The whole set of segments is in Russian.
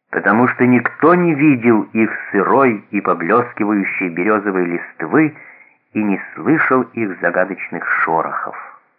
потому что никто не видел их сырой и поблескивающей березовой листвы и не слышал их загадочных шорохов.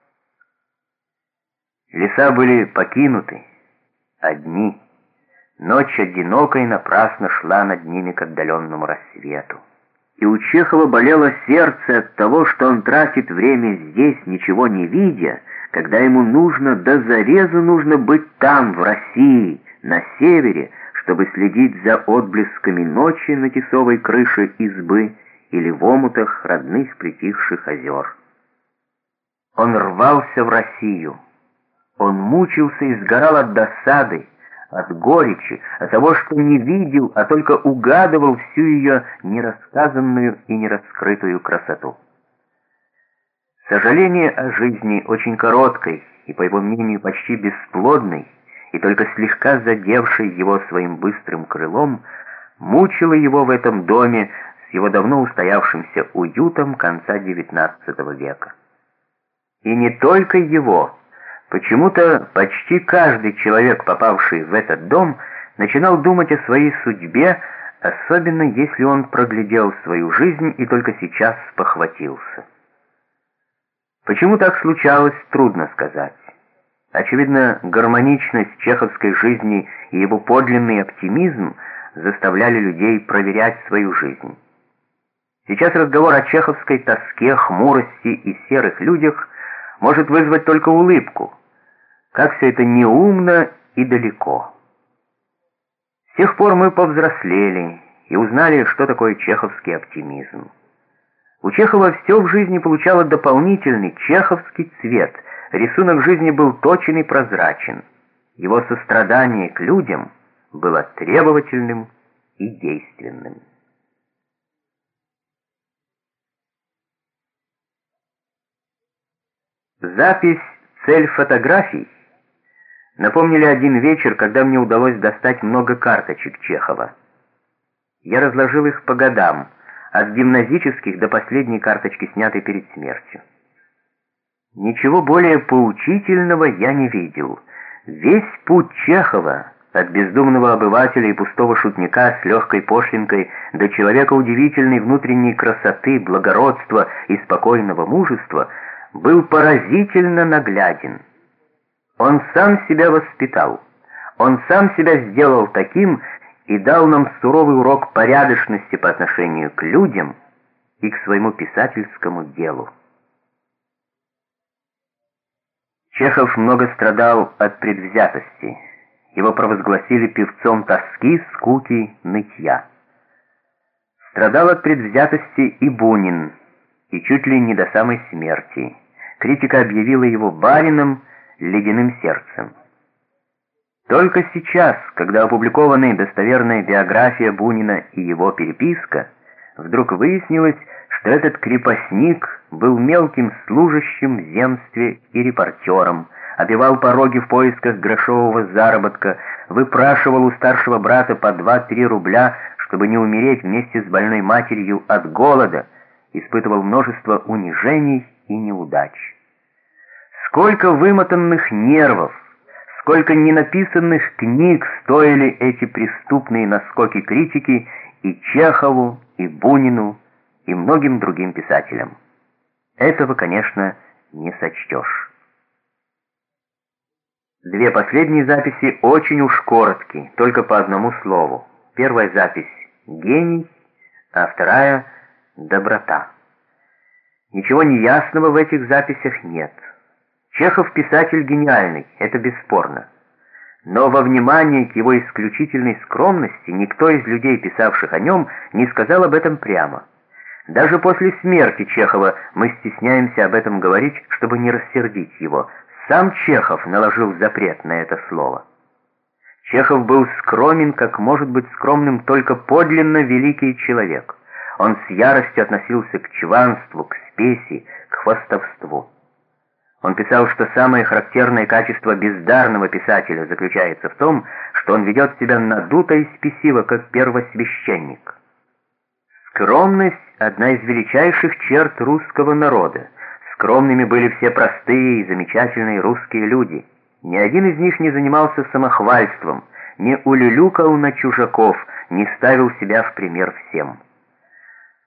Леса были покинуты, одни. Ночь одиноко и напрасно шла над ними к отдаленному рассвету. И у Чехова болело сердце от того, что он тратит время здесь, ничего не видя, когда ему до зарезу нужно быть там, в России, на севере, чтобы следить за отблесками ночи на тесовой крыше избы или в омутах родных притихших озер. Он рвался в Россию. Он мучился и сгорал от досады, от горечи, от того, что не видел, а только угадывал всю ее нерассказанную и нераскрытую красоту. Сожаление о жизни, очень короткой и, по его мнению, почти бесплодной, и только слегка задевшей его своим быстрым крылом, мучило его в этом доме с его давно устоявшимся уютом конца XIX века. И не только его. Почему-то почти каждый человек, попавший в этот дом, начинал думать о своей судьбе, особенно если он проглядел свою жизнь и только сейчас спохватился. Почему так случалось, трудно сказать. Очевидно, гармоничность чеховской жизни и его подлинный оптимизм заставляли людей проверять свою жизнь. Сейчас разговор о чеховской тоске, хмурости и серых людях может вызвать только улыбку. Как все это неумно и далеко. С тех пор мы повзрослели и узнали, что такое чеховский оптимизм. У Чехова все в жизни получало дополнительный чеховский цвет. Рисунок жизни был точен и прозрачен. Его сострадание к людям было требовательным и действенным. Запись «Цель фотографий» напомнили один вечер, когда мне удалось достать много карточек Чехова. Я разложил их по годам, от гимназических до последней карточки, снятой перед смертью. Ничего более поучительного я не видел. Весь путь Чехова, от бездумного обывателя и пустого шутника с легкой пошлинкой до человека удивительной внутренней красоты, благородства и спокойного мужества, был поразительно нагляден. Он сам себя воспитал, он сам себя сделал таким и дал нам суровый урок порядочности по отношению к людям и к своему писательскому делу. Чехов много страдал от предвзятости. Его провозгласили певцом тоски, скуки, нытья. Страдал от предвзятости и Бунин, и чуть ли не до самой смерти. Критика объявила его барином, ледяным сердцем. Только сейчас, когда опубликованы достоверная биография Бунина и его переписка, вдруг выяснилось, что этот крепостник был мелким служащим в земстве и репортером, обивал пороги в поисках грошового заработка, выпрашивал у старшего брата по 2-3 рубля, чтобы не умереть вместе с больной матерью от голода, испытывал множество унижений и неудач. Сколько вымотанных нервов, сколько ненаписанных книг стоили эти преступные наскоки критики и Чехову, и Бунину, и многим другим писателям. Этого, конечно, не сочтешь. Две последние записи очень уж короткие, только по одному слову. Первая запись «Гений», а вторая «Доброта». Ничего неясного в этих записях нет. Чехов писатель гениальный, это бесспорно. Но во внимание к его исключительной скромности никто из людей, писавших о нем, не сказал об этом прямо. Даже после смерти Чехова мы стесняемся об этом говорить, чтобы не рассердить его. Сам Чехов наложил запрет на это слово. Чехов был скромен, как может быть скромным только подлинно великий человек. Он с яростью относился к чванству, к спеси, к хвастовству. Он писал, что самое характерное качество бездарного писателя заключается в том, что он ведет себя надуто и спесиво, как первосвященник. Скромность – одна из величайших черт русского народа. Скромными были все простые и замечательные русские люди. Ни один из них не занимался самохвальством, не улюлюкал на чужаков, не ставил себя в пример всем.